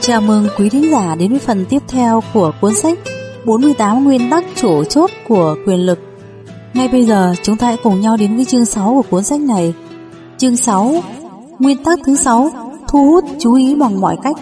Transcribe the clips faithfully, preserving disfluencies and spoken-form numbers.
Chào mừng quý thính giả đến với phần tiếp theo của cuốn sách bốn mươi tám nguyên tắc chủ chốt của quyền lực. Ngay bây giờ chúng ta hãy cùng nhau đến với chương sáu của cuốn sách này. Chương sáu, nguyên tắc thứ sáu, thu hút chú ý bằng mọi cách.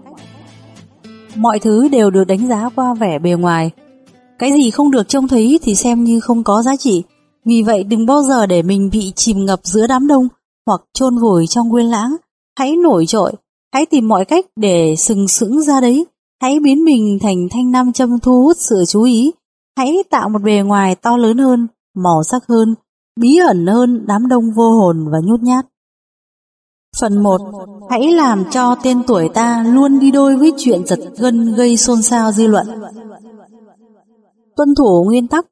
Mọi thứ đều được đánh giá qua vẻ bề ngoài. Cái gì không được trông thấy thì xem như không có giá trị. Vì vậy đừng bao giờ để mình bị chìm ngập giữa đám đông hoặc chôn vùi trong quên lãng. Hãy nổi trội, hãy tìm mọi cách để sừng sững ra đấy. Hãy biến mình thành thanh nam châm thu hút sự chú ý. Hãy tạo một bề ngoài to lớn hơn, màu sắc hơn, bí ẩn hơn đám đông vô hồn và nhút nhát. Phần một. Hãy làm cho tên tuổi ta luôn đi đôi với chuyện giật gân gây xôn xao dư luận. Tuân thủ nguyên tắc.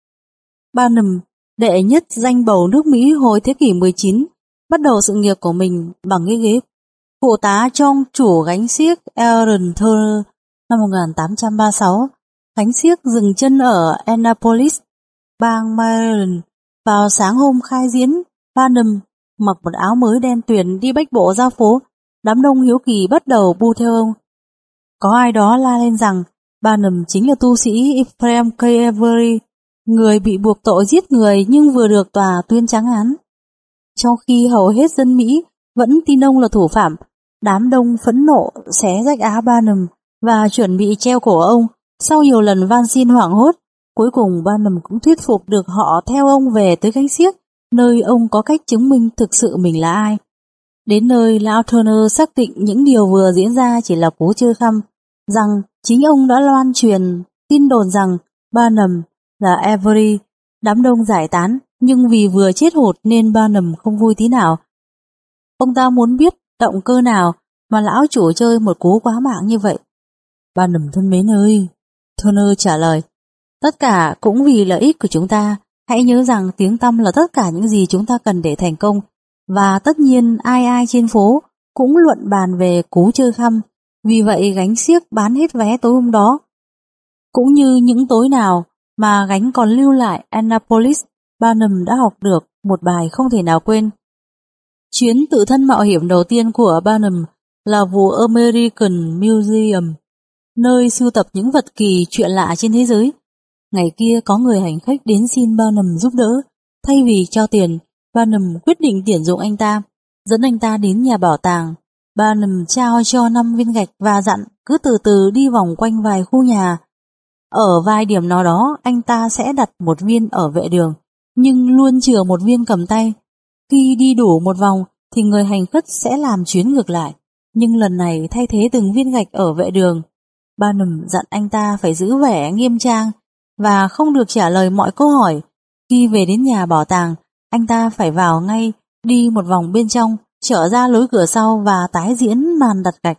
Barnum, đệ nhất danh bầu nước Mỹ hồi thế kỷ mười chín, bắt đầu sự nghiệp của mình bằng cái ghế phụ tá trong chủ gánh xiếc Aaron Turner năm một nghìn tám trăm ba mươi sáu. Gánh xiếc dừng chân ở Annapolis, bang Maryland. Vào sáng hôm khai diễn, Barnum mặc một áo mới đen tuyền đi bách bộ ra phố. Đám đông hiếu kỳ bắt đầu bu theo ông. Có ai đó la lên rằng Barnum chính là tu sĩ Ephraim K. Avery, người bị buộc tội giết người nhưng vừa được tòa tuyên trắng án. Trong khi hầu hết dân Mỹ vẫn tin ông là thủ phạm, đám đông phẫn nộ xé rách áo Barnum và chuẩn bị treo cổ ông. Sau nhiều lần van xin hoảng hốt, cuối cùng Barnum cũng thuyết phục được họ theo ông về tới gánh xiếc, nơi ông có cách chứng minh thực sự mình là ai. Đến nơi, lão Turner xác định những điều vừa diễn ra chỉ là cú chơi khăm, rằng chính ông đã loan truyền tin đồn rằng Barnum là Avery. Đám đông giải tán, nhưng vì vừa chết hụt nên Barnum không vui tí nào. Ông ta muốn biết động cơ nào mà lão chủ chơi một cú quá mạng như vậy. Barnum thân mến ơi, Turner trả lời, tất cả cũng vì lợi ích của chúng ta. Hãy nhớ rằng tiếng tăm là tất cả những gì chúng ta cần để thành công. Và tất nhiên ai ai trên phố cũng luận bàn về cú chơi khăm. Vì vậy gánh xiếc bán hết vé tối hôm đó. Cũng như những tối nào mà gánh còn lưu lại Annapolis, Barnum đã học được một bài không thể nào quên. Chuyến tự thân mạo hiểm đầu tiên của Barnum là vụ American Museum, nơi sưu tập những vật kỳ chuyện lạ trên thế giới. Ngày kia có người hành khách đến xin Barnum giúp đỡ. Thay vì cho tiền, Barnum quyết định tuyển dụng anh ta, dẫn anh ta đến nhà bảo tàng. Barnum trao cho năm viên gạch và dặn cứ từ từ đi vòng quanh vài khu nhà. Ở vài điểm nào đó anh ta sẽ đặt một viên ở vệ đường, nhưng luôn chừa một viên cầm tay. Khi đi đủ một vòng thì người hành khất sẽ làm chuyến ngược lại, nhưng lần này thay thế từng viên gạch ở vệ đường. Barnum dặn anh ta phải giữ vẻ nghiêm trang và không được trả lời mọi câu hỏi. Khi về đến nhà bảo tàng, anh ta phải vào ngay, đi một vòng bên trong, trở ra lối cửa sau và tái diễn màn đặt gạch.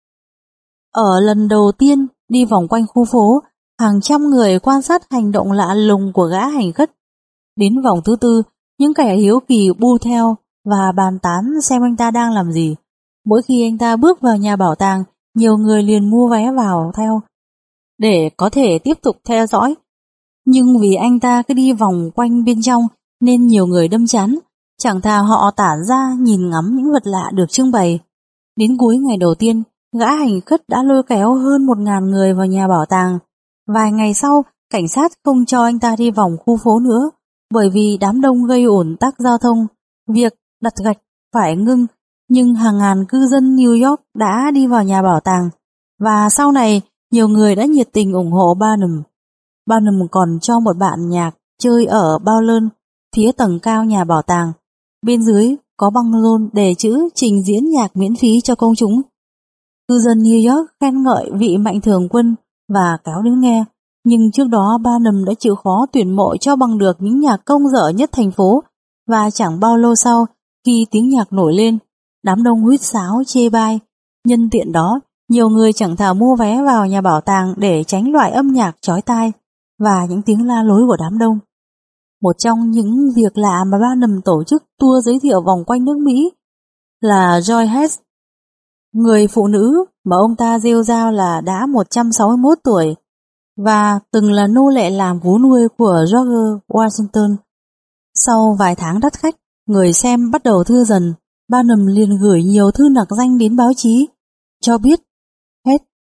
Ở lần đầu tiên đi vòng quanh khu phố, hàng trăm người quan sát hành động lạ lùng của gã hành khất. Đến vòng thứ tư, những kẻ hiếu kỳ bu theo và bàn tán xem anh ta đang làm gì. Mỗi khi anh ta bước vào nhà bảo tàng, nhiều người liền mua vé vào theo để có thể tiếp tục theo dõi. Nhưng vì anh ta cứ đi vòng quanh bên trong nên nhiều người đâm chán, chẳng thà họ tản ra nhìn ngắm những vật lạ được trưng bày. Đến cuối ngày đầu tiên, gã hành khất đã lôi kéo hơn một ngàn người vào nhà bảo tàng. Vài ngày sau, cảnh sát không cho anh ta đi vòng khu phố nữa, bởi vì đám đông gây ủn tắc giao thông. Việc đặt gạch phải ngưng, nhưng hàng ngàn cư dân New York đã đi vào nhà bảo tàng, và sau này nhiều người đã nhiệt tình ủng hộ Barnum. Barnum còn cho một bạn nhạc chơi ở bao lơn phía tầng cao nhà bảo tàng. Bên dưới có băng rôn đề chữ trình diễn nhạc miễn phí cho công chúng. Cư dân New York khen ngợi vị mạnh thường quân và kéo đến nghe. Nhưng trước đó Barnum đã chịu khó tuyển mộ cho bằng được những nhạc công dở nhất thành phố, và chẳng bao lâu sau, khi tiếng nhạc nổi lên, đám đông huýt sáo chê bai. Nhân tiện đó, nhiều người chẳng thà mua vé vào nhà bảo tàng để tránh loại âm nhạc chói tai và những tiếng la lối của đám đông. Một trong những việc lạ mà Barnum tổ chức tour giới thiệu vòng quanh nước Mỹ là Joy Hess, người phụ nữ mà ông ta rêu rao là đã một trăm sáu mươi mốt tuổi và từng là nô lệ làm vú nuôi của George Washington. Sau vài tháng đắt khách, người xem bắt đầu thưa dần. Barnum liền gửi nhiều thư nặc danh đến báo chí, cho biết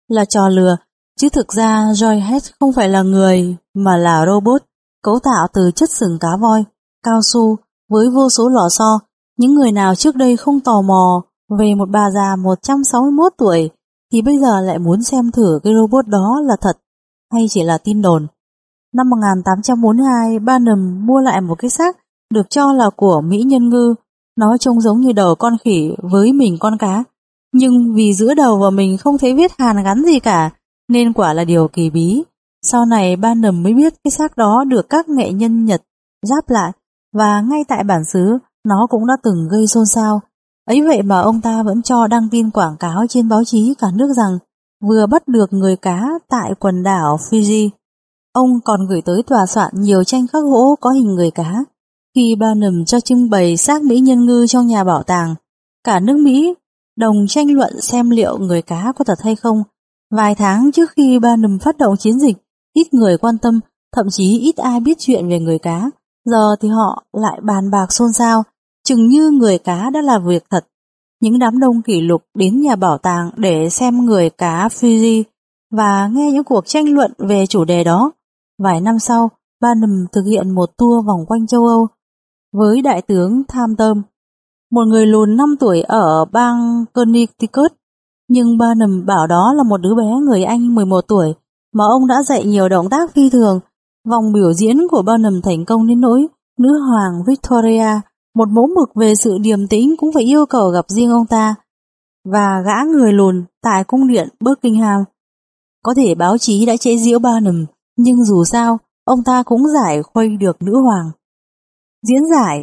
là trò lừa, chứ thực ra Joyhead không phải là người mà là robot, cấu tạo từ chất sừng cá voi, cao su với vô số lò xo. Những người nào trước đây không tò mò về một bà già một trăm sáu mươi mốt tuổi thì bây giờ lại muốn xem thử cái robot đó là thật hay chỉ là tin đồn. Năm một nghìn tám trăm bốn mươi hai, Barnum mua lại một cái xác được cho là của Mỹ Nhân Ngư. Nó trông giống như đầu con khỉ với mình con cá, nhưng vì giữa đầu và mình không thấy vết hàn gắn gì cả, nên quả là điều kỳ bí. Sau này Barnum mới biết cái xác đó được các nghệ nhân Nhật ráp lại, và ngay tại bản xứ nó cũng đã từng gây xôn xao. Ấy vậy mà ông ta vẫn cho đăng tin quảng cáo trên báo chí cả nước rằng vừa bắt được người cá tại quần đảo Fiji. Ông còn gửi tới tòa soạn nhiều tranh khắc gỗ có hình người cá. Khi Barnum cho trưng bày xác Mỹ Nhân Ngư trong nhà bảo tàng, cả nước Mỹ đồng tranh luận xem liệu người cá có thật hay không. Vài tháng trước khi Barnum phát động chiến dịch, ít người quan tâm, thậm chí ít ai biết chuyện về người cá. Giờ thì họ lại bàn bạc xôn xao, chừng như người cá đã là việc thật. Những đám đông kỷ lục đến nhà bảo tàng để xem người cá Fiji và nghe những cuộc tranh luận về chủ đề đó. Vài năm sau, Barnum thực hiện một tour vòng quanh châu Âu với đại tướng Tham Tôm, một người lùn năm tuổi ở bang Connecticut, nhưng Barnum bảo đó là một đứa bé người Anh mười một tuổi mà ông đã dạy nhiều động tác phi thường. Vòng biểu diễn của Barnum thành công đến nỗi nữ hoàng Victoria, một mẫu mực về sự điềm tĩnh, cũng phải yêu cầu gặp riêng ông ta và gã người lùn tại cung điện Buckingham. Có thể báo chí đã chế giễu Barnum, nhưng dù sao, ông ta cũng giải khuây được nữ hoàng. Diễn giải.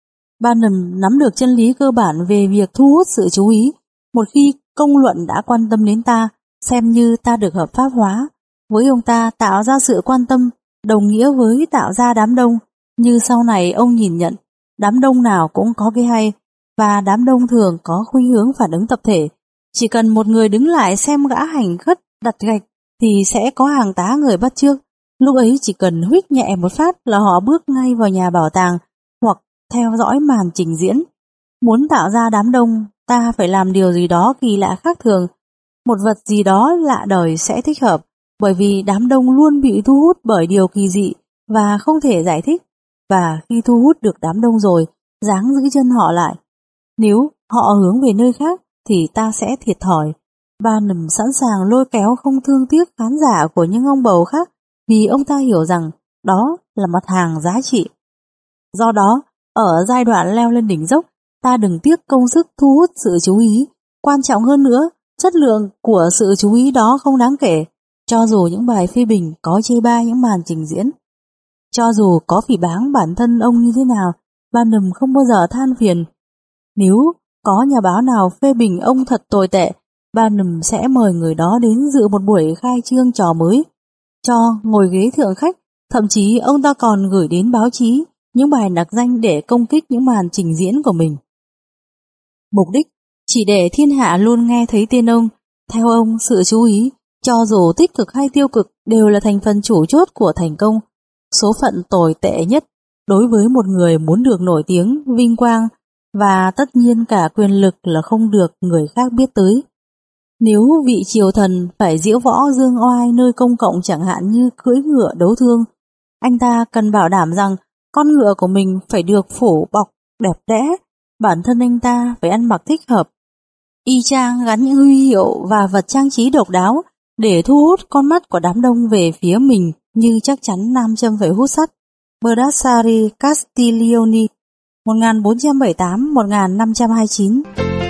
Barnum nắm được chân lý cơ bản về việc thu hút sự chú ý. Một khi công luận đã quan tâm đến ta, xem như ta được hợp pháp hóa. Với ông ta, tạo ra sự quan tâm đồng nghĩa với tạo ra đám đông. Như sau này ông nhìn nhận, đám đông nào cũng có cái hay, và đám đông thường có khuynh hướng phản ứng tập thể. Chỉ cần một người đứng lại xem gã hành khất đặt gạch thì sẽ có hàng tá người bắt chước. Lúc ấy chỉ cần huých nhẹ một phát là họ bước ngay vào nhà bảo tàng hoặc theo dõi màn trình diễn. Muốn tạo ra đám đông, ta phải làm điều gì đó kỳ lạ khác thường. Một vật gì đó lạ đời sẽ thích hợp, bởi vì đám đông luôn bị thu hút bởi điều kỳ dị và không thể giải thích. Và khi thu hút được đám đông rồi, ráng giữ chân họ lại. Nếu họ hướng về nơi khác thì ta sẽ thiệt thòi. Barnum sẵn sàng lôi kéo không thương tiếc khán giả của những ông bầu khác, vì ông ta hiểu rằng đó là mặt hàng giá trị. Do đó, ở giai đoạn leo lên đỉnh dốc, ta đừng tiếc công sức thu hút sự chú ý. Quan trọng hơn nữa, chất lượng của sự chú ý đó không đáng kể, cho dù những bài phê bình có chê bai những màn trình diễn. Cho dù có phỉ báng bản thân ông như thế nào, Barnum không bao giờ than phiền. Nếu có nhà báo nào phê bình ông thật tồi tệ, Barnum sẽ mời người đó đến dự một buổi khai trương trò mới, cho ngồi ghế thượng khách. Thậm chí ông ta còn gửi đến báo chí những bài nặc danh để công kích những màn trình diễn của mình. Mục đích chỉ để thiên hạ luôn nghe thấy tên ông. Theo ông, sự chú ý, cho dù tích cực hay tiêu cực, đều là thành phần chủ chốt của thành công. Số phận tồi tệ nhất đối với một người muốn được nổi tiếng, vinh quang và tất nhiên cả quyền lực là không được người khác biết tới. Nếu vị triều thần phải diễu võ dương oai nơi công cộng, chẳng hạn như cưỡi ngựa đấu thương, anh ta cần bảo đảm rằng con ngựa của mình phải được phủ bọc đẹp đẽ, bản thân anh ta phải ăn mặc thích hợp, y chang gắn những huy hiệu và vật trang trí độc đáo để thu hút con mắt của đám đông về phía mình, như chắc chắn nam châm phải hút sắt. Baldassare Castiglione, một nghìn bốn trăm bảy mươi tám đến một nghìn năm trăm hai mươi chín.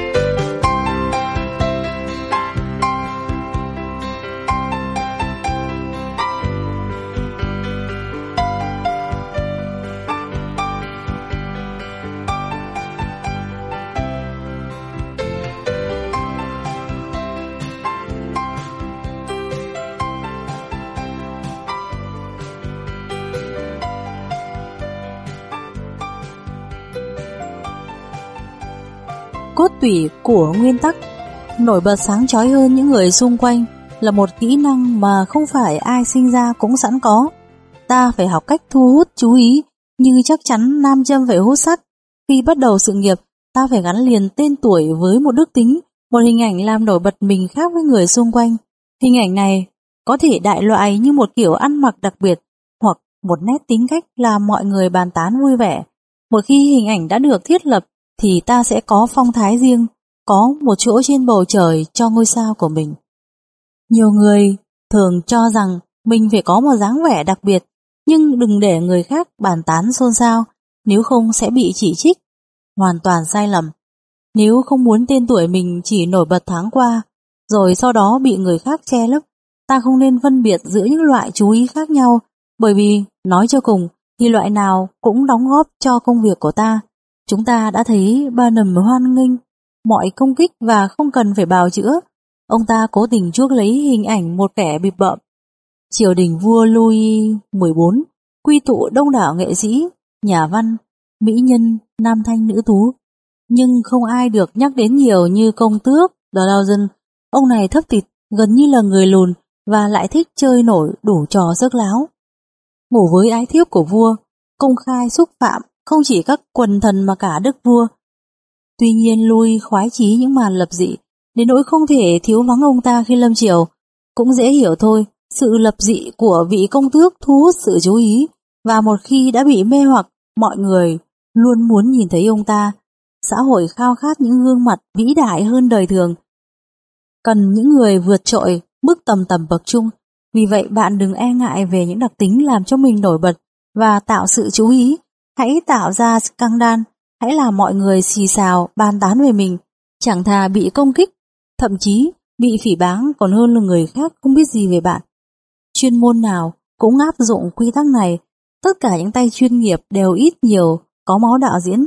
Cốt tủy của nguyên tắc. Nổi bật sáng chói hơn những người xung quanh là một kỹ năng mà không phải ai sinh ra cũng sẵn có. Ta phải học cách thu hút chú ý, như chắc chắn nam châm phải hút sắt. Khi bắt đầu sự nghiệp, ta phải gắn liền tên tuổi với một đức tính, một hình ảnh làm nổi bật mình khác với người xung quanh. Hình ảnh này có thể đại loại như một kiểu ăn mặc đặc biệt hoặc một nét tính cách làm mọi người bàn tán vui vẻ. Một khi hình ảnh đã được thiết lập thì ta sẽ có phong thái riêng, có một chỗ trên bầu trời cho ngôi sao của mình. Nhiều người thường cho rằng mình phải có một dáng vẻ đặc biệt, nhưng đừng để người khác bàn tán xôn xao, nếu không sẽ bị chỉ trích. Hoàn toàn sai lầm. Nếu không muốn tên tuổi mình chỉ nổi bật tháng qua, rồi sau đó bị người khác che lấp, ta không nên phân biệt giữa những loại chú ý khác nhau, bởi vì nói cho cùng thì loại nào cũng đóng góp cho công việc của ta. Chúng ta đã thấy Barnum hoan nghênh mọi công kích và không cần phải bào chữa. Ông ta cố tình chuốc lấy hình ảnh một kẻ bịp bợm. Triều đình vua Louis mười bốn quy tụ đông đảo nghệ sĩ, nhà văn, mỹ nhân, nam thanh nữ tú, nhưng không ai được nhắc đến nhiều như công tước Dowson. Ông này thấp thịt, gần như là người lùn và lại thích chơi nổi đủ trò rớt láo. Ngủ với ái thiếp của vua, công khai xúc phạm không chỉ các quần thần mà cả đức vua. Tuy nhiên Louis khoái chí những màn lập dị, đến nỗi không thể thiếu vắng ông ta khi lâm triều. Cũng dễ hiểu thôi, sự lập dị của vị công tước thu hút sự chú ý, và một khi đã bị mê hoặc, mọi người luôn muốn nhìn thấy ông ta. Xã hội khao khát những gương mặt vĩ đại hơn đời thường, cần những người vượt trội mức tầm tầm bậc trung. Vì vậy bạn đừng e ngại về những đặc tính làm cho mình nổi bật và tạo sự chú ý. Hãy tạo ra scandal, hãy làm mọi người xì xào bàn tán về mình, chẳng thà bị công kích, thậm chí bị phỉ báng còn hơn là người khác không biết gì về bạn. Chuyên môn nào cũng áp dụng quy tắc này, tất cả những tay chuyên nghiệp đều ít nhiều có máu đạo diễn.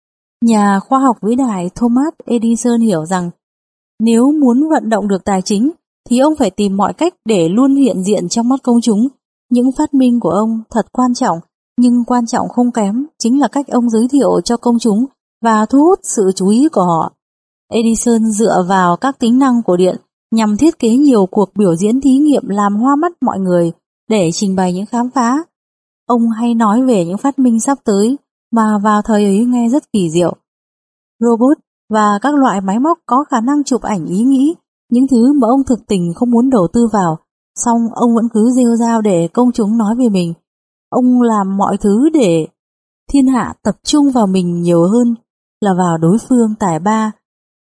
Nhà khoa học vĩ đại Thomas Edison hiểu rằng nếu muốn vận động được tài chính thì ông phải tìm mọi cách để luôn hiện diện trong mắt công chúng. Những phát minh của ông thật quan trọng, nhưng quan trọng không kém chính là cách ông giới thiệu cho công chúng và thu hút sự chú ý của họ. Edison dựa vào các tính năng của điện nhằm thiết kế nhiều cuộc biểu diễn thí nghiệm làm hoa mắt mọi người để trình bày những khám phá. Ông hay nói về những phát minh sắp tới mà vào thời ấy nghe rất kỳ diệu. Robot và các loại máy móc có khả năng chụp ảnh ý nghĩ, những thứ mà ông thực tình không muốn đầu tư vào, song ông vẫn cứ rêu rao để công chúng nói về mình. Ông làm mọi thứ để thiên hạ tập trung vào mình nhiều hơn là vào đối phương tài ba.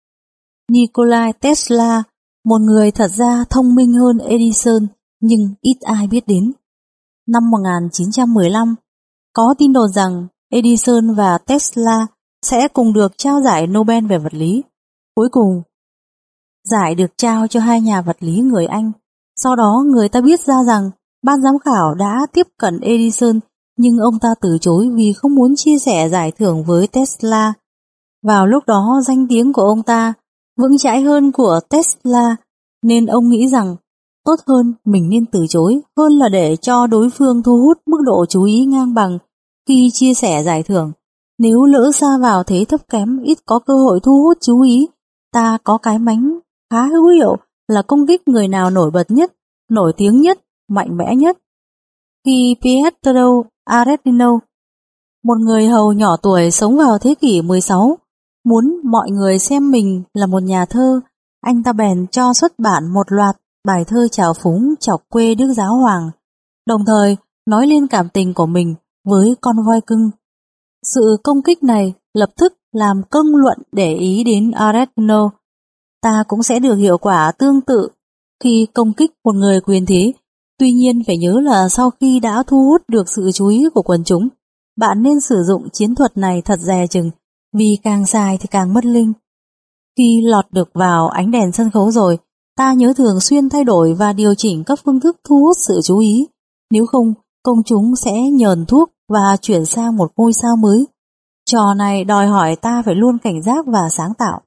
Nikola Tesla, một người thật ra thông minh hơn Edison nhưng ít ai biết đến. Năm một nghìn chín trăm mười lăm, có tin đồn rằng Edison và Tesla sẽ cùng được trao giải Nobel về vật lý. Cuối cùng, giải được trao cho hai nhà vật lý người Anh. Sau đó người ta biết ra rằng ban giám khảo đã tiếp cận Edison, nhưng ông ta từ chối vì không muốn chia sẻ giải thưởng với Tesla. Vào lúc đó danh tiếng của ông ta vững chãi hơn của Tesla, nên ông nghĩ rằng tốt hơn mình nên từ chối hơn là để cho đối phương thu hút mức độ chú ý ngang bằng khi chia sẻ giải thưởng. Nếu lỡ sa vào thế thấp kém, ít có cơ hội thu hút chú ý, ta có cái mánh khá hữu hiệu là công kích người nào nổi bật nhất, nổi tiếng nhất, mạnh mẽ nhất. Khi Pietro Arretino, một người hầu nhỏ tuổi sống vào thế kỷ mười sáu, muốn mọi người xem mình là một nhà thơ, anh ta bèn cho xuất bản một loạt bài thơ trào phúng chọc quê Đức Giáo Hoàng, đồng thời nói lên cảm tình của mình với con voi cưng. Sự công kích này lập tức làm công luận để ý đến Arretino. Ta cũng sẽ được hiệu quả tương tự khi công kích một người quyền thế. Tuy nhiên phải nhớ là sau khi đã thu hút được sự chú ý của quần chúng, bạn nên sử dụng chiến thuật này thật dè chừng, vì càng dài thì càng mất linh. Khi lọt được vào ánh đèn sân khấu rồi, ta nhớ thường xuyên thay đổi và điều chỉnh các phương thức thu hút sự chú ý. Nếu không, công chúng sẽ nhờn thuốc và chuyển sang một ngôi sao mới. Trò này đòi hỏi ta phải luôn cảnh giác và sáng tạo.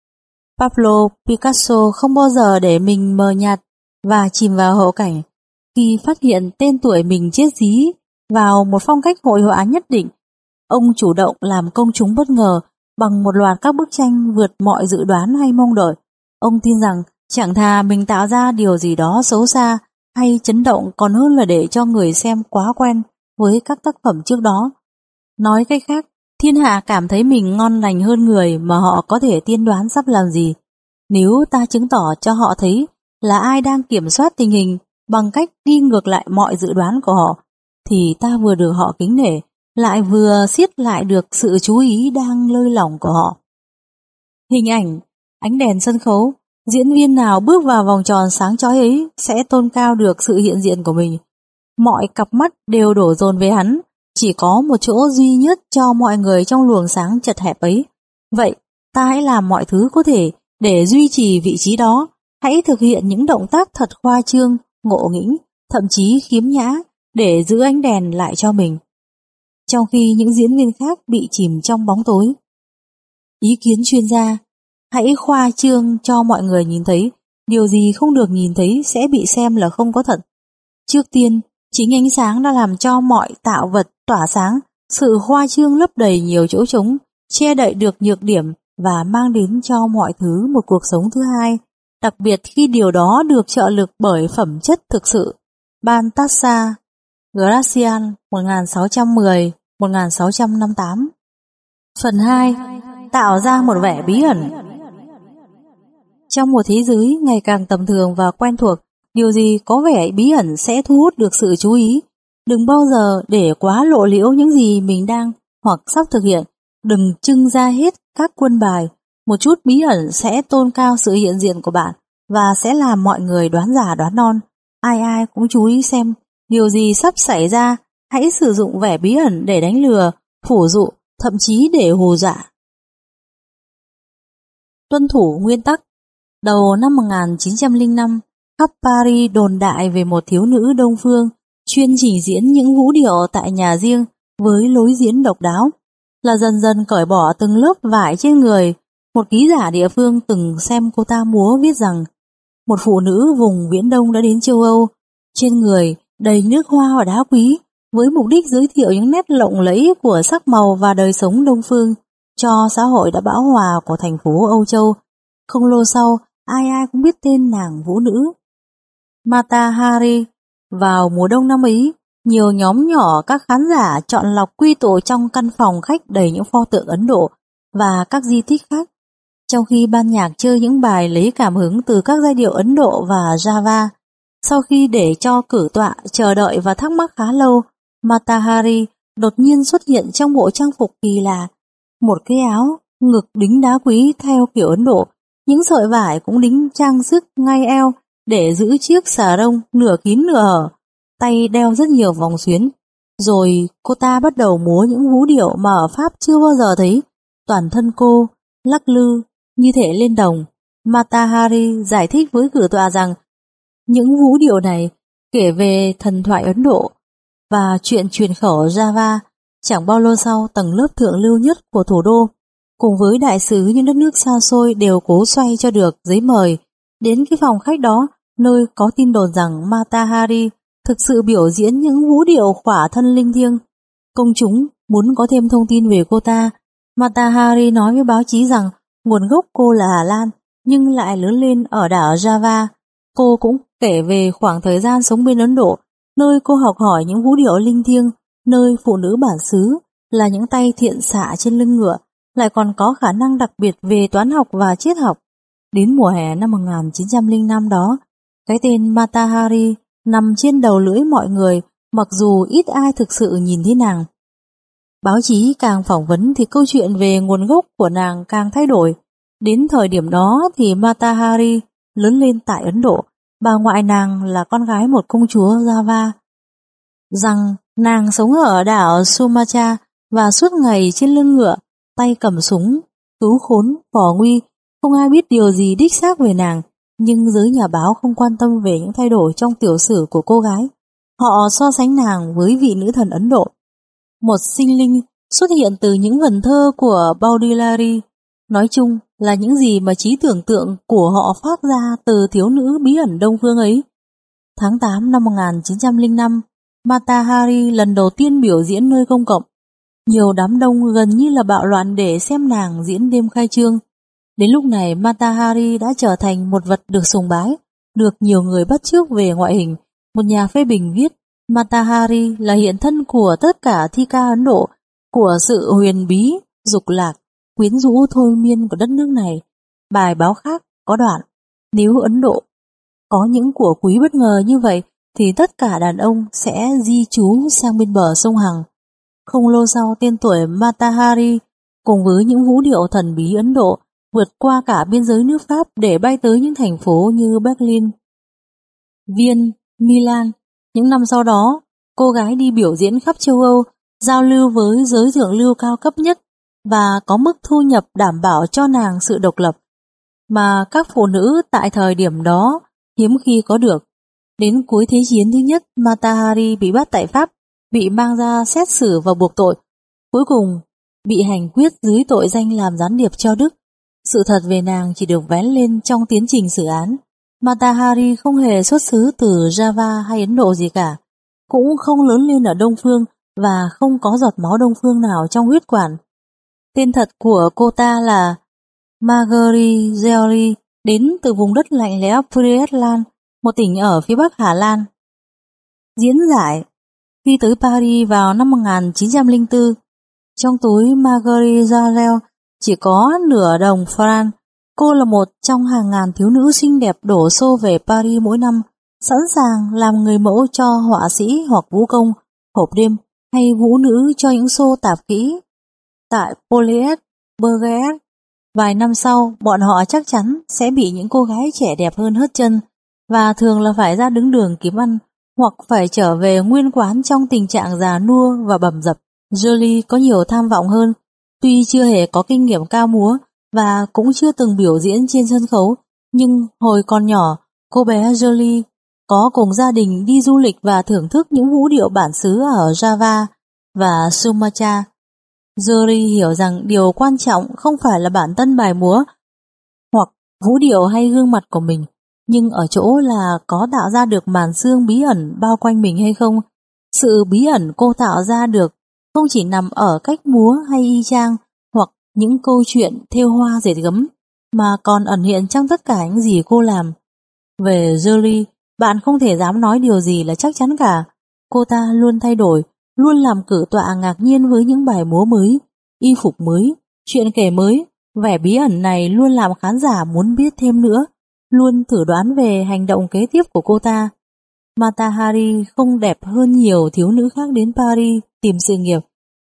Pablo Picasso không bao giờ để mình mờ nhạt và chìm vào hậu cảnh. Khi phát hiện tên tuổi mình chiết dí vào một phong cách hội họa nhất định, ông chủ động làm công chúng bất ngờ bằng một loạt các bức tranh vượt mọi dự đoán hay mong đợi. Ông tin rằng chẳng thà mình tạo ra điều gì đó xấu xa hay chấn động còn hơn là để cho người xem quá quen với các tác phẩm trước đó. Nói cách khác, thiên hạ cảm thấy mình ngon lành hơn người mà họ có thể tiên đoán sắp làm gì. Nếu ta chứng tỏ cho họ thấy là ai đang kiểm soát tình hình bằng cách đi ngược lại mọi dự đoán của họ, thì ta vừa được họ kính nể, lại vừa siết lại được sự chú ý đang lơi lỏng của họ. Hình ảnh, ánh đèn sân khấu, diễn viên nào bước vào vòng tròn sáng chói ấy sẽ tôn cao được sự hiện diện của mình. Mọi cặp mắt đều đổ dồn về hắn, chỉ có một chỗ duy nhất cho mọi người trong luồng sáng chật hẹp ấy. Vậy, ta hãy làm mọi thứ có thể để duy trì vị trí đó, hãy thực hiện những động tác thật khoa trương, ngộ nghĩnh, thậm chí khiếm nhã để giữ ánh đèn lại cho mình, trong khi những diễn viên khác bị chìm trong bóng tối. Ý kiến chuyên gia, hãy khoa trương cho mọi người nhìn thấy, điều gì không được nhìn thấy sẽ bị xem là không có thật. Trước tiên, chính ánh sáng đã làm cho mọi tạo vật tỏa sáng, sự khoa trương lấp đầy nhiều chỗ trống, che đậy được nhược điểm và mang đến cho mọi thứ một cuộc sống thứ hai, đặc biệt khi điều đó được trợ lực bởi phẩm chất thực sự. Baltasar Gracian một nghìn sáu trăm mười đến một nghìn sáu trăm năm mươi tám. Phần hai. Tạo ra một vẻ bí ẩn. Trong một thế giới ngày càng tầm thường và quen thuộc, điều gì có vẻ bí ẩn sẽ thu hút được sự chú ý. Đừng bao giờ để quá lộ liễu những gì mình đang hoặc sắp thực hiện. Đừng trưng ra hết các quân bài. Một chút bí ẩn sẽ tôn cao sự hiện diện của bạn và sẽ làm mọi người đoán giả đoán non. Ai ai cũng chú ý xem điều gì sắp xảy ra. Hãy sử dụng vẻ bí ẩn để đánh lừa, phủ dụ, thậm chí để hù dọa. Tuân thủ nguyên tắc. Đầu năm một nghìn chín trăm lẻ năm, khắp Paris đồn đại về một thiếu nữ Đông phương chuyên trình diễn những vũ điệu tại nhà riêng với lối diễn độc đáo, là dần dần cởi bỏ từng lớp vải trên người. Một ký giả địa phương từng xem cô ta múa viết rằng một phụ nữ vùng Viễn Đông đã đến châu Âu, trên người đầy nước hoa và đá quý, với mục đích giới thiệu những nét lộng lẫy của sắc màu và đời sống Đông phương cho xã hội đã bão hòa của thành phố Âu Châu. Không lâu sau, ai ai cũng biết tên nàng vũ nữ Mata Hari. Vào mùa đông năm ấy, nhiều nhóm nhỏ các khán giả chọn lọc quy tụ trong căn phòng khách đầy những pho tượng Ấn Độ và các di tích khác, trong khi ban nhạc chơi những bài lấy cảm hứng từ các giai điệu Ấn Độ và Java. Sau khi để cho cử tọa chờ đợi và thắc mắc khá lâu, Mata Hari đột nhiên xuất hiện trong bộ trang phục kỳ lạ, một cái áo ngực đính đá quý theo kiểu Ấn Độ, những sợi vải cũng đính trang sức ngay eo để giữ chiếc xà rông nửa kín nửa hở, tay đeo rất nhiều vòng xuyến. Rồi cô ta bắt đầu múa những vũ điệu mà ở Pháp chưa bao giờ thấy, toàn thân cô lắc lư như thể lên đồng. Mata Hari giải thích với cử tọa rằng những vũ điệu này kể về thần thoại Ấn Độ và chuyện truyền khẩu Java. Chẳng bao lâu sau, tầng lớp thượng lưu nhất của thủ đô cùng với đại sứ những đất nước xa xôi đều cố xoay cho được giấy mời đến cái phòng khách đó, nơi có tin đồn rằng Mata Hari thực sự biểu diễn những vũ điệu khỏa thân linh thiêng. Công chúng muốn có thêm thông tin về cô ta. Mata Hari nói với báo chí rằng nguồn gốc cô là Hà Lan nhưng lại lớn lên ở đảo Java. Cô cũng kể về khoảng thời gian sống bên Ấn Độ, nơi cô học hỏi những vũ điệu linh thiêng, nơi phụ nữ bản xứ là những tay thiện xạ trên lưng ngựa, lại còn có khả năng đặc biệt về toán học và triết học. Đến mùa hè năm một nghìn chín trăm lẻ năm đó, cái tên Mata Hari nằm trên đầu lưỡi mọi người, mặc dù ít ai thực sự nhìn thấy nàng. Báo chí càng phỏng vấn thì câu chuyện về nguồn gốc của nàng càng thay đổi. Đến thời điểm đó thì Mata Hari lớn lên tại Ấn Độ, bà ngoại nàng là con gái một công chúa Java. Rằng nàng sống ở đảo Sumatra và suốt ngày trên lưng ngựa, tay cầm súng, cứu khốn, phò nguy. Không ai biết điều gì đích xác về nàng, nhưng giới nhà báo không quan tâm về những thay đổi trong tiểu sử của cô gái. Họ so sánh nàng với vị nữ thần Ấn Độ, một sinh linh xuất hiện từ những vần thơ của Baudelaire. Nói chung là những gì mà trí tưởng tượng của họ phát ra từ thiếu nữ bí ẩn Đông phương ấy. Tháng tám năm một nghìn chín trăm lẻ năm, Mata Hari lần đầu tiên biểu diễn nơi công cộng. Nhiều đám đông gần như là bạo loạn để xem nàng diễn đêm khai trương. Đến lúc này Mata Hari đã trở thành một vật được sùng bái, được nhiều người bắt chước về ngoại hình. Một nhà phê bình viết Mata Hari là hiện thân của tất cả thi ca Ấn Độ, của sự huyền bí, dục lạc, quyến rũ thôi miên của đất nước này. Bài báo khác có đoạn: nếu Ấn Độ Có những của quý bất ngờ như vậy thì tất cả đàn ông sẽ di trú sang bên bờ sông Hằng. Không lâu sau, tên tuổi Mata Hari cùng với những vũ điệu thần bí Ấn Độ vượt qua cả biên giới nước Pháp để bay tới những thành phố như Berlin, Viên, Milan. Những năm sau đó, cô gái đi biểu diễn khắp châu Âu, giao lưu với giới thượng lưu cao cấp nhất và có mức thu nhập đảm bảo cho nàng sự độc lập mà các phụ nữ tại thời điểm đó hiếm khi có được. Đến cuối Thế chiến thứ nhất, Mata Hari bị bắt tại Pháp, bị mang ra xét xử và buộc tội. Cuối cùng, bị hành quyết dưới tội danh làm gián điệp cho Đức. Sự thật về nàng chỉ được vén lên trong tiến trình xử án. Mata Hari không hề xuất xứ từ Java hay Ấn Độ gì cả, cũng không lớn lên ở Đông Phương và không có giọt máu Đông Phương nào trong huyết quản. Tên thật của cô ta là Marguerite Georgi, đến từ vùng đất lạnh lẽo Friesland, một tỉnh ở phía bắc Hà Lan. Diễn giải. Khi tới Paris vào năm một nghìn chín trăm lẻ bốn, trong túi Marguerite Georgi chỉ có nửa đồng franc. Cô là một trong hàng ngàn thiếu nữ xinh đẹp đổ xô về Paris mỗi năm, sẵn sàng làm người mẫu cho họa sĩ hoặc vũ công, hộp đêm hay vũ nữ cho những show tạp kỹ tại Poliet Bergerac. Vài năm sau, bọn họ chắc chắn sẽ bị những cô gái trẻ đẹp hơn hất chân, và thường là phải ra đứng đường kiếm ăn, hoặc phải trở về nguyên quán trong tình trạng già nua và bầm dập. Jolie có nhiều tham vọng hơn, tuy chưa hề có kinh nghiệm ca múa và cũng chưa từng biểu diễn trên sân khấu, nhưng hồi còn nhỏ, cô bé Jolie có cùng gia đình đi du lịch và thưởng thức những vũ điệu bản xứ ở Java và Sumatra. Jolie hiểu rằng điều quan trọng không phải là bản thân bài múa hoặc vũ điệu hay gương mặt của mình, nhưng ở chỗ là có tạo ra được màn sương bí ẩn bao quanh mình hay không. Sự bí ẩn cô tạo ra được không chỉ nằm ở cách múa hay y trang hoặc những câu chuyện thêu hoa dệt gấm, mà còn ẩn hiện trong tất cả những gì cô làm. Về Jolie, bạn không thể dám nói điều gì là chắc chắn cả. Cô ta luôn thay đổi, luôn làm cử tọa ngạc nhiên với những bài múa mới, y phục mới, chuyện kể mới. Vẻ bí ẩn này luôn làm khán giả muốn biết thêm nữa, luôn thử đoán về hành động kế tiếp của cô ta. Mata Hari không đẹp hơn nhiều thiếu nữ khác đến Paris tìm sự nghiệp,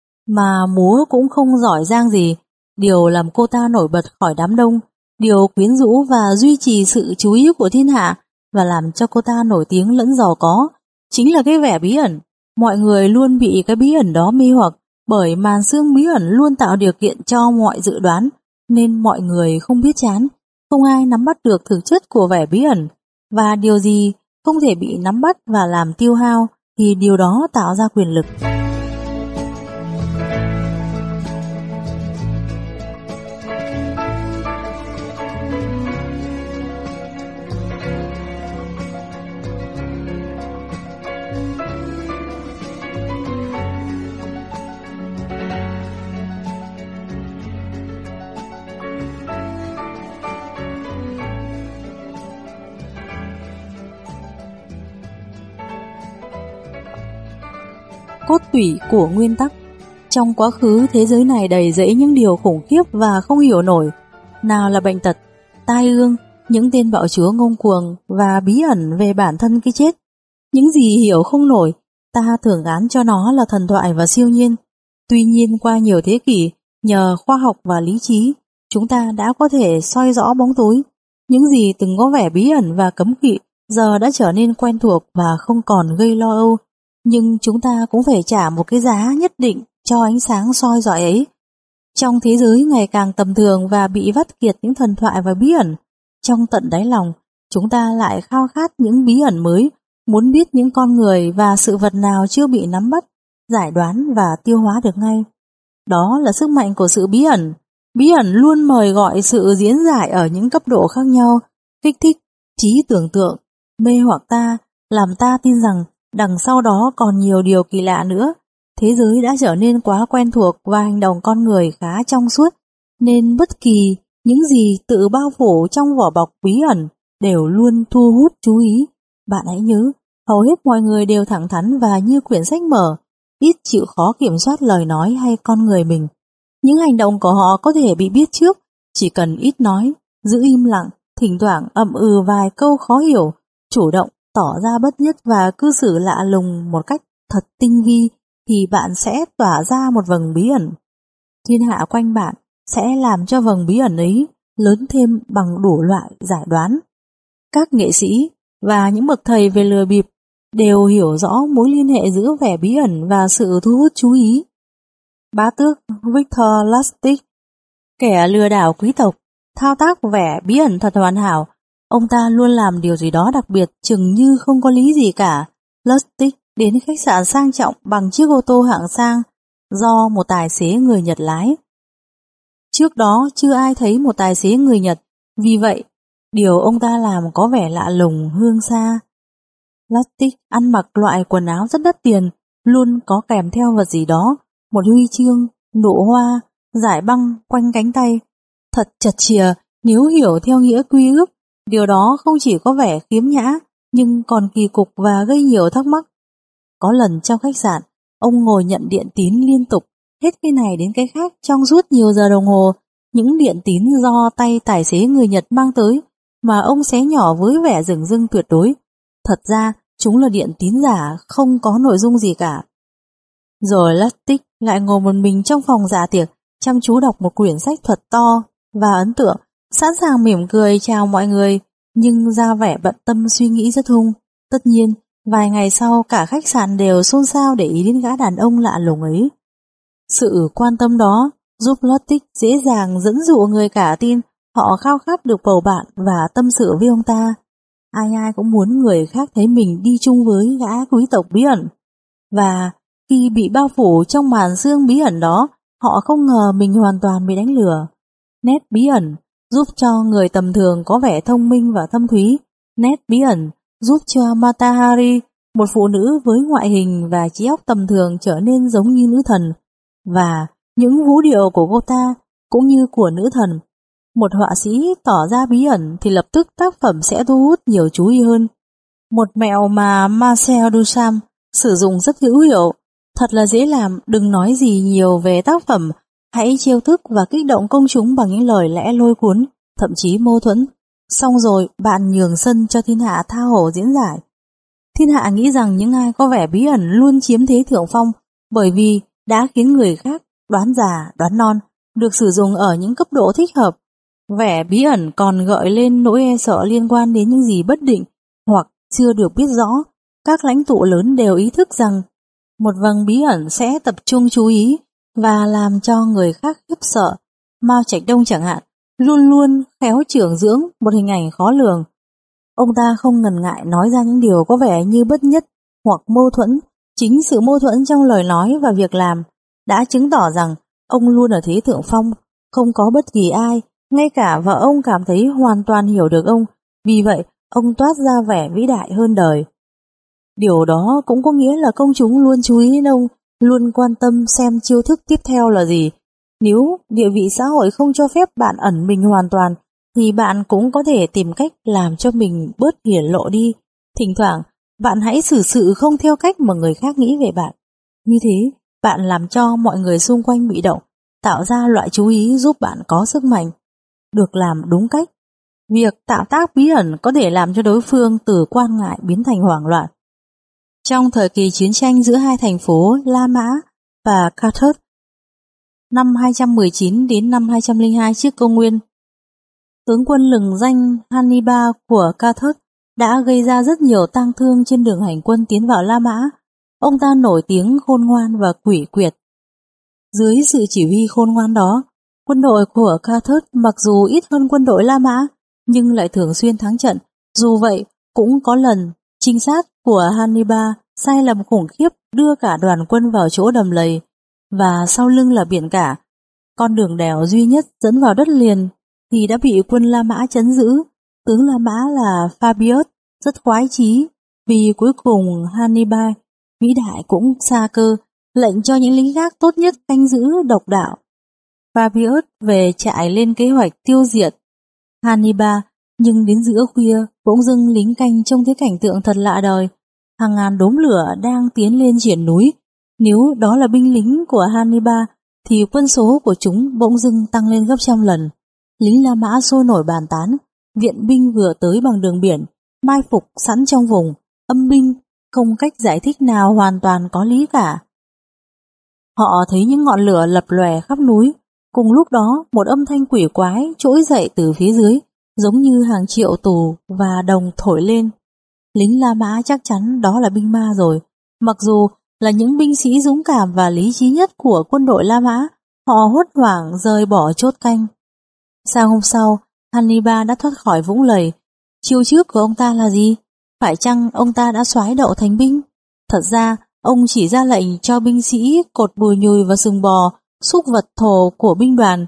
mà múa cũng không giỏi giang gì. Điều làm cô ta nổi bật khỏi đám đông, điều quyến rũ và duy trì sự chú ý của thiên hạ và làm cho cô ta nổi tiếng lẫn giàu có, chính là cái vẻ bí ẩn. Mọi người luôn bị cái bí ẩn đó mê hoặc, bởi màn sương bí ẩn luôn tạo điều kiện cho mọi dự đoán, nên mọi người không biết chán, không ai nắm bắt được thực chất của vẻ bí ẩn, và điều gì không thể bị nắm bắt và làm tiêu hao thì điều đó tạo ra quyền lực. Cốt tủy của nguyên tắc. Trong quá khứ, thế giới này đầy rẫy những điều khủng khiếp và không hiểu nổi. Nào là bệnh tật, tai ương, những tên bạo chúa ngông cuồng và bí ẩn về bản thân cái chết. Những gì hiểu không nổi, ta thường gán cho nó là thần thoại và siêu nhiên. Tuy nhiên, qua nhiều thế kỷ, nhờ khoa học và lý trí, chúng ta đã có thể soi rõ bóng tối. Những gì từng có vẻ bí ẩn và cấm kỵ giờ đã trở nên quen thuộc và không còn gây lo âu. Nhưng chúng ta cũng phải trả một cái giá nhất định cho ánh sáng soi rọi ấy. Trong thế giới ngày càng tầm thường và bị vắt kiệt những thần thoại và bí ẩn, trong tận đáy lòng, chúng ta lại khao khát những bí ẩn mới, muốn biết những con người và sự vật nào chưa bị nắm bắt, giải đoán và tiêu hóa được ngay. Đó là sức mạnh của sự bí ẩn. Bí ẩn luôn mời gọi sự diễn giải ở những cấp độ khác nhau, kích thích trí tưởng tượng, mê hoặc ta, làm ta tin rằng đằng sau đó còn nhiều điều kỳ lạ nữa. Thế giới đã trở nên quá quen thuộc và hành động con người khá trong suốt, nên bất kỳ những gì tự bao phủ trong vỏ bọc bí ẩn đều luôn thu hút chú ý. Bạn hãy nhớ, hầu hết mọi người đều thẳng thắn và như quyển sách mở, ít chịu khó kiểm soát lời nói hay con người mình. Những hành động của họ có thể bị biết trước, chỉ cần ít nói, giữ im lặng, thỉnh thoảng ậm ừ vài câu khó hiểu, chủ động tỏ ra bất nhất và cư xử lạ lùng một cách thật tinh vi, thì bạn sẽ tỏa ra một vầng bí ẩn. Thiên hạ quanh bạn sẽ làm cho vầng bí ẩn ấy lớn thêm bằng đủ loại giải đoán. Các nghệ sĩ và những bậc thầy về lừa bịp đều hiểu rõ mối liên hệ giữa vẻ bí ẩn và sự thu hút chú ý. Bá tước Victor Lustig, kẻ lừa đảo quý tộc, thao tác vẻ bí ẩn thật hoàn hảo. Ông ta luôn làm điều gì đó đặc biệt, chừng như không có lý gì cả. Lustig đến khách sạn sang trọng bằng chiếc ô tô hạng sang do một tài xế người Nhật lái. Trước đó chưa ai thấy một tài xế người Nhật, vì vậy điều ông ta làm có vẻ lạ lùng hương xa. Lustig ăn mặc loại quần áo rất đắt tiền, luôn có kèm theo vật gì đó, một huy chương, nụ hoa, giải băng quanh cánh tay. Thật chật chìa nếu hiểu theo nghĩa quy ước. Điều đó không chỉ có vẻ khiếm nhã, nhưng còn kỳ cục và gây nhiều thắc mắc. Có lần trong khách sạn, ông ngồi nhận điện tín liên tục, hết cái này đến cái khác trong suốt nhiều giờ đồng hồ. Những điện tín do tay tài xế người Nhật mang tới, mà ông xé nhỏ với vẻ dửng dưng tuyệt đối. Thật ra, chúng là điện tín giả, không có nội dung gì cả. Rồi Lustig lại ngồi một mình trong phòng dạ tiệc, chăm chú đọc một quyển sách thuật to và ấn tượng, sẵn sàng mỉm cười chào mọi người, nhưng ra vẻ bận tâm suy nghĩ rất hung. Tất nhiên, vài ngày sau cả khách sạn đều xôn xao để ý đến gã đàn ông lạ lùng ấy. Sự quan tâm đó giúp Lustig dễ dàng dẫn dụ người cả tin, họ khao khát được bầu bạn và tâm sự với ông ta. Ai ai cũng muốn người khác thấy mình đi chung với gã quý tộc bí ẩn. Và khi bị bao phủ trong màn sương bí ẩn đó, họ không ngờ mình hoàn toàn bị đánh lừa. Nét bí ẩn giúp cho người tầm thường có vẻ thông minh và thâm thúy. Nét bí ẩn giúp cho Mata Hari, một phụ nữ với ngoại hình và trí óc tầm thường, trở nên giống như nữ thần. Và những vũ điệu của cô ta cũng như của nữ thần. Một họa sĩ tỏ ra bí ẩn thì lập tức tác phẩm sẽ thu hút nhiều chú ý hơn. Một mẹo mà Marcel Duchamp sử dụng rất hữu hiệu. Thật là dễ làm, đừng nói gì nhiều về tác phẩm, hãy chiêu thức và kích động công chúng bằng những lời lẽ lôi cuốn, thậm chí mâu thuẫn. Xong rồi bạn nhường sân cho thiên hạ tha hồ diễn giải. Thiên hạ nghĩ rằng những ai có vẻ bí ẩn luôn chiếm thế thượng phong, bởi vì đã khiến người khác đoán già, đoán non, được sử dụng ở những cấp độ thích hợp. Vẻ bí ẩn còn gợi lên nỗi e sợ liên quan đến những gì bất định hoặc chưa được biết rõ. Các lãnh tụ lớn đều ý thức rằng một vầng bí ẩn sẽ tập trung chú ý và làm cho người khác khiếp sợ. Mao Trạch Đông chẳng hạn, luôn luôn khéo trưởng dưỡng một hình ảnh khó lường. Ông ta không ngần ngại nói ra những điều có vẻ như bất nhất hoặc mâu thuẫn. Chính sự mâu thuẫn trong lời nói và việc làm đã chứng tỏ rằng ông luôn ở thế thượng phong, không có bất kỳ ai, ngay cả vợ ông, cảm thấy hoàn toàn hiểu được ông. Vì vậy, ông toát ra vẻ vĩ đại hơn đời. Điều đó cũng có nghĩa là công chúng luôn chú ý đến ông, luôn quan tâm xem chiêu thức tiếp theo là gì. Nếu địa vị xã hội không cho phép bạn ẩn mình hoàn toàn, thì bạn cũng có thể tìm cách làm cho mình bớt hiển lộ đi. Thỉnh thoảng, bạn hãy xử sự không theo cách mà người khác nghĩ về bạn. Như thế, bạn làm cho mọi người xung quanh bị động, tạo ra loại chú ý giúp bạn có sức mạnh. Được làm đúng cách, việc tạo tác bí ẩn có thể làm cho đối phương từ quan ngại biến thành hoảng loạn. Trong thời kỳ chiến tranh giữa hai thành phố La Mã và Carthage, năm hai trăm mười chín đến năm hai trăm lẻ hai trước công nguyên, tướng quân lừng danh Hannibal của Carthage đã gây ra rất nhiều tang thương trên đường hành quân tiến vào La Mã. Ông ta nổi tiếng khôn ngoan và quỷ quyệt. Dưới sự chỉ huy khôn ngoan đó, quân đội của Carthage mặc dù ít hơn quân đội La Mã, nhưng lại thường xuyên thắng trận. Dù vậy, cũng có lần trinh sát của Hannibal sai lầm khủng khiếp đưa cả đoàn quân vào chỗ đầm lầy, và sau lưng là biển cả. Con đường đèo duy nhất dẫn vào đất liền thì đã bị quân La Mã trấn giữ. Tướng La Mã là Fabius rất khoái chí, vì cuối cùng Hannibal vĩ đại cũng xa cơ, lệnh cho những lính gác tốt nhất canh giữ độc đạo. Fabius về trại lên kế hoạch tiêu diệt Hannibal, nhưng đến giữa khuya bỗng dưng lính canh trông thấy cảnh tượng thật lạ đời. Hàng ngàn đốm lửa đang tiến lên triển núi. Nếu đó là binh lính của Hannibal thì quân số của chúng bỗng dưng tăng lên gấp trăm lần. Lính La Mã sôi nổi bàn tán, viện binh vừa tới bằng đường biển, mai phục sẵn trong vùng, âm binh, không cách giải thích nào hoàn toàn có lý cả. Họ thấy những ngọn lửa lập lòe khắp núi, cùng lúc đó một âm thanh quỷ quái trỗi dậy từ phía dưới, giống như hàng triệu tù và đồng thổi lên. Lính La Mã chắc chắn đó là binh ma rồi, mặc dù là những binh sĩ dũng cảm và lý trí nhất của quân đội La Mã, họ hốt hoảng rời bỏ chốt canh. Sáng hôm sau, Hannibal đã thoát khỏi vũng lầy. Chiêu trước của ông ta là gì? Phải chăng ông ta đã soái đậu thành binh? Thật ra, ông chỉ ra lệnh cho binh sĩ cột bùi nhùi và sừng bò, súc vật thổ của binh đoàn.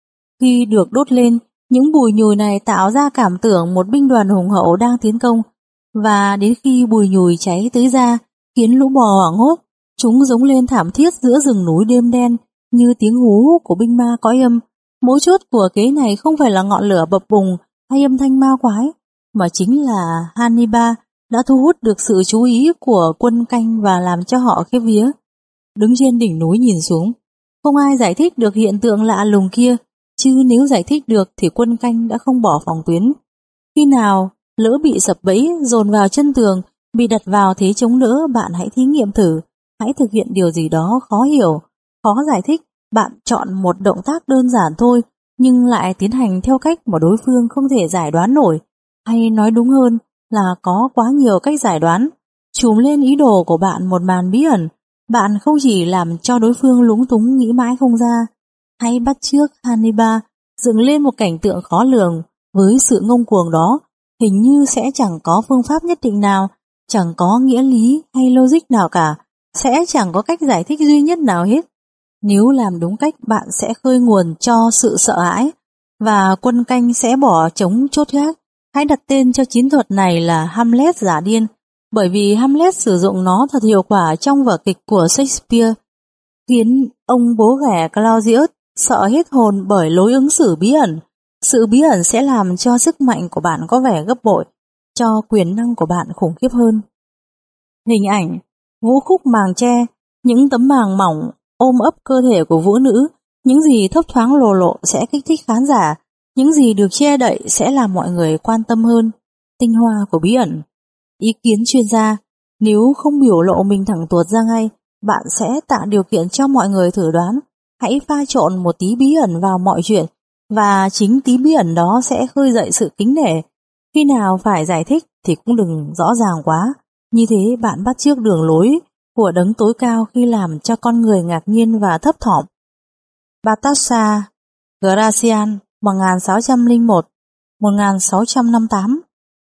Khi được đốt lên, những bùi nhùi này tạo ra cảm tưởng một binh đoàn hùng hậu đang tiến công, và đến khi bùi nhùi cháy tới ra, khiến lũ bò hoảng hốt, chúng giống lên thảm thiết giữa rừng núi đêm đen, như tiếng hú của binh ma cõi âm. Mấu chốt của kế này không phải là ngọn lửa bập bùng hay âm thanh ma quái, mà chính là Hannibal đã thu hút được sự chú ý của quân canh và làm cho họ khiếp vía. Đứng trên đỉnh núi nhìn xuống, không ai giải thích được hiện tượng lạ lùng kia, chứ nếu giải thích được thì quân canh đã không bỏ phòng tuyến. Khi nào lỡ bị sập bẫy, dồn vào chân tường, bị đặt vào thế chống đỡ, bạn hãy thí nghiệm thử, hãy thực hiện điều gì đó khó hiểu, khó giải thích. Bạn chọn một động tác đơn giản thôi, nhưng lại tiến hành theo cách mà đối phương không thể giải đoán nổi, hay nói đúng hơn là có quá nhiều cách giải đoán. Trùm lên ý đồ của bạn một màn bí ẩn, bạn không chỉ làm cho đối phương lúng túng nghĩ mãi không ra. Hãy bắt chước Hannibal dựng lên một cảnh tượng khó lường. Với sự ngông cuồng đó, hình như sẽ chẳng có phương pháp nhất định nào, chẳng có nghĩa lý hay logic nào cả, sẽ chẳng có cách giải thích duy nhất nào hết. Nếu làm đúng cách, bạn sẽ khơi nguồn cho sự sợ hãi, và quân canh sẽ bỏ trống chốt gác. Hãy đặt tên cho chiến thuật này là Hamlet giả điên, bởi vì Hamlet sử dụng nó thật hiệu quả trong vở kịch của Shakespeare, khiến ông bố ghẻ Claudius sợ hết hồn bởi lối ứng xử bí ẩn. Sự bí ẩn sẽ làm cho sức mạnh của bạn có vẻ gấp bội, cho quyền năng của bạn khủng khiếp hơn. Hình ảnh, vũ khúc màng tre, những tấm màng mỏng ôm ấp cơ thể của vũ nữ, những gì thấp thoáng lồ lộ sẽ kích thích khán giả, những gì được che đậy sẽ làm mọi người quan tâm hơn. Tinh hoa của bí ẩn. Ý kiến chuyên gia, nếu không biểu lộ mình thẳng tuột ra ngay, bạn sẽ tạo điều kiện cho mọi người thử đoán. Hãy pha trộn một tí bí ẩn vào mọi chuyện, và chính tí bí ẩn đó sẽ khơi dậy sự kính nể. Khi nào phải giải thích thì cũng đừng rõ ràng quá, như thế bạn bắt chước đường lối của đấng tối cao khi làm cho con người ngạc nhiên và thấp thỏm. Balthasar Gracian, một nghìn sáu trăm lẻ một đến một nghìn sáu trăm năm mươi tám.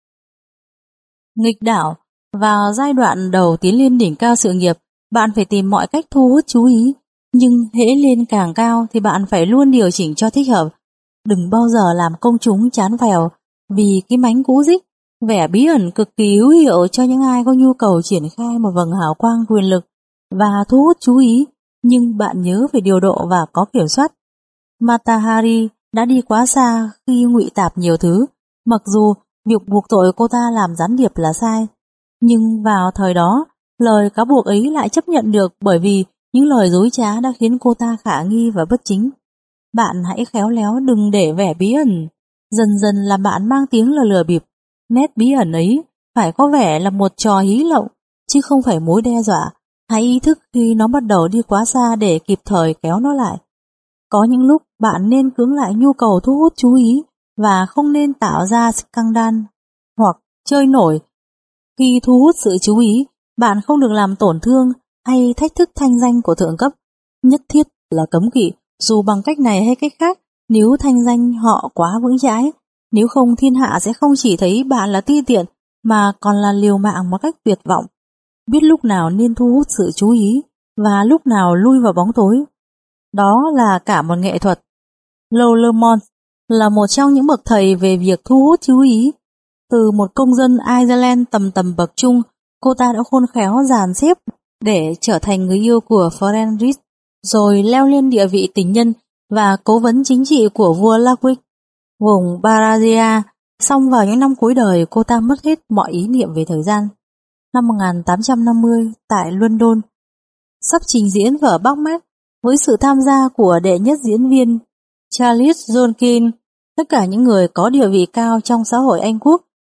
Nghịch đảo. Vào giai đoạn đầu tiến lên đỉnh cao sự nghiệp, bạn phải tìm mọi cách thu hút chú ý, nhưng hễ lên càng cao thì bạn phải luôn điều chỉnh cho thích hợp. Đừng bao giờ làm công chúng chán phèo vì cái mánh cũ dích. Vẻ bí ẩn cực kỳ hữu hiệu cho những ai có nhu cầu triển khai một vầng hào quang quyền lực và thu hút chú ý, nhưng bạn nhớ phải điều độ và có kiểm soát. Mata Hari đã đi quá xa khi ngụy tạp nhiều thứ, mặc dù việc buộc tội cô ta làm gián điệp là sai. Nhưng vào thời đó, lời cáo buộc ấy lại chấp nhận được bởi vì những lời dối trá đã khiến cô ta khả nghi và bất chính. Bạn hãy khéo léo, đừng để vẻ bí ẩn dần dần làm bạn mang tiếng là lừa bịp. Nét bí ẩn ấy phải có vẻ là một trò hí lộng, chứ không phải mối đe dọa. Hãy ý thức khi nó bắt đầu đi quá xa để kịp thời kéo nó lại. Có những lúc bạn nên cưỡng lại nhu cầu thu hút chú ý và không nên tạo ra scandal hoặc chơi nổi. Khi thu hút sự chú ý, bạn không được làm tổn thương hay thách thức thanh danh của thượng cấp. Nhất thiết là cấm kỵ, dù bằng cách này hay cách khác, nếu thanh danh họ quá vững chãi. Nếu không, thiên hạ sẽ không chỉ thấy bạn là ti tiện, mà còn là liều mạng một cách tuyệt vọng. Biết lúc nào nên thu hút sự chú ý và lúc nào lui vào bóng tối. Đó là cả một nghệ thuật. Lollemont là một trong những bậc thầy về việc thu hút chú ý. Từ một công dân Ireland tầm tầm bậc trung, cô ta đã khôn khéo dàn xếp để trở thành người yêu của Frederick, rồi leo lên địa vị tình nhân và cố vấn chính trị của vua Ludwig. Vùng Bavaria, xong vào những năm cuối đời cô ta mất hết mọi ý niệm về thời gian. Năm một nghìn tám trăm năm mươi, tại London, sắp trình diễn vở Macbeth với sự tham gia của đệ nhất diễn viên Charles Jonkin. Tất cả những người có địa vị cao trong xã hội Anh Quốc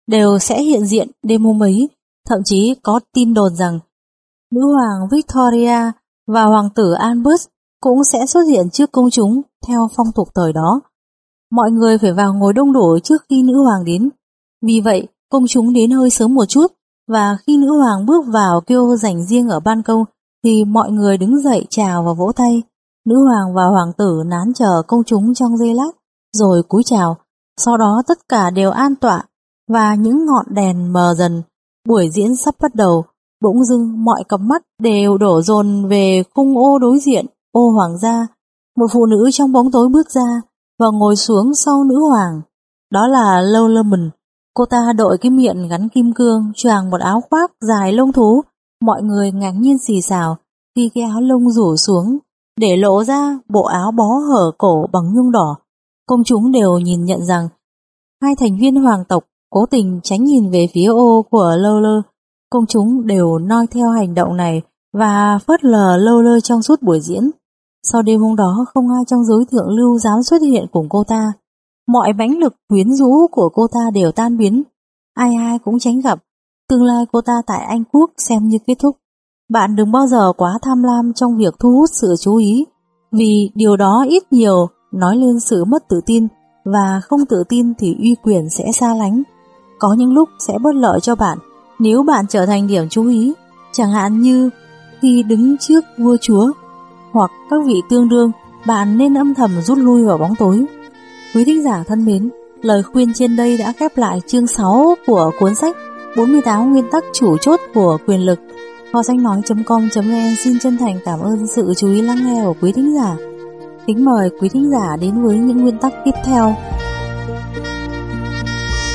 đều sẽ hiện diện đêm hôm ấy. Thậm chí có tin đồn rằng nữ hoàng Victoria và hoàng tử Albert cũng sẽ xuất hiện trước công chúng theo phong tục thời đó. Mọi người phải vào ngồi đông đủ trước khi nữ hoàng đến. Vì vậy, công chúng đến hơi sớm một chút, và khi nữ hoàng bước vào kêu dành riêng ở ban công thì mọi người đứng dậy chào và vỗ tay. Nữ hoàng và hoàng tử nán chờ công chúng trong giây lát rồi cúi chào. Sau đó tất cả đều an tọa và những ngọn đèn mờ dần. Buổi diễn sắp bắt đầu. Bỗng dưng mọi cặp mắt đều đổ dồn về khung ô đối diện, ô hoàng gia. Một phụ nữ trong bóng tối bước ra và ngồi xuống sau nữ hoàng. Đó là Lululemon. Cô ta đội cái miệng gắn kim cương, choàng một áo khoác dài lông thú. Mọi người ngạc nhiên xì xào khi cái áo lông rủ xuống để lộ ra bộ áo bó hở cổ bằng nhung đỏ. Công chúng đều nhìn nhận rằng hai thành viên hoàng tộc cố tình tránh nhìn về phía ô của Lulu. Công chúng đều noi theo hành động này và phớt lờ Lulu trong suốt buổi diễn. Sau đêm hôm đó không ai trong giới thượng lưu dám xuất hiện cùng cô ta. Mọi mãnh lực quyến rũ của cô ta đều tan biến. Ai ai cũng tránh gặp. Tương lai cô ta tại Anh Quốc xem như kết thúc. Bạn đừng bao giờ quá tham lam trong việc thu hút sự chú ý, vì điều đó ít nhiều nói lên sự mất tự tin, và không tự tin thì uy quyền sẽ xa lánh. Có những lúc sẽ bất lợi cho bạn nếu bạn trở thành điểm chú ý, chẳng hạn như khi đứng trước vua chúa hoặc các vị tương đương, bạn nên âm thầm rút lui vào bóng tối. Quý thính giả thân mến, lời khuyên trên đây đã khép lại chương sáu của cuốn sách bốn mươi tám nguyên tắc chủ chốt của quyền lực. Kho sách nói chấm com chấm vn xin chân thành cảm ơn sự chú ý lắng nghe của quý thính giả. Kính mời quý thính giả đến với những nguyên tắc tiếp theo.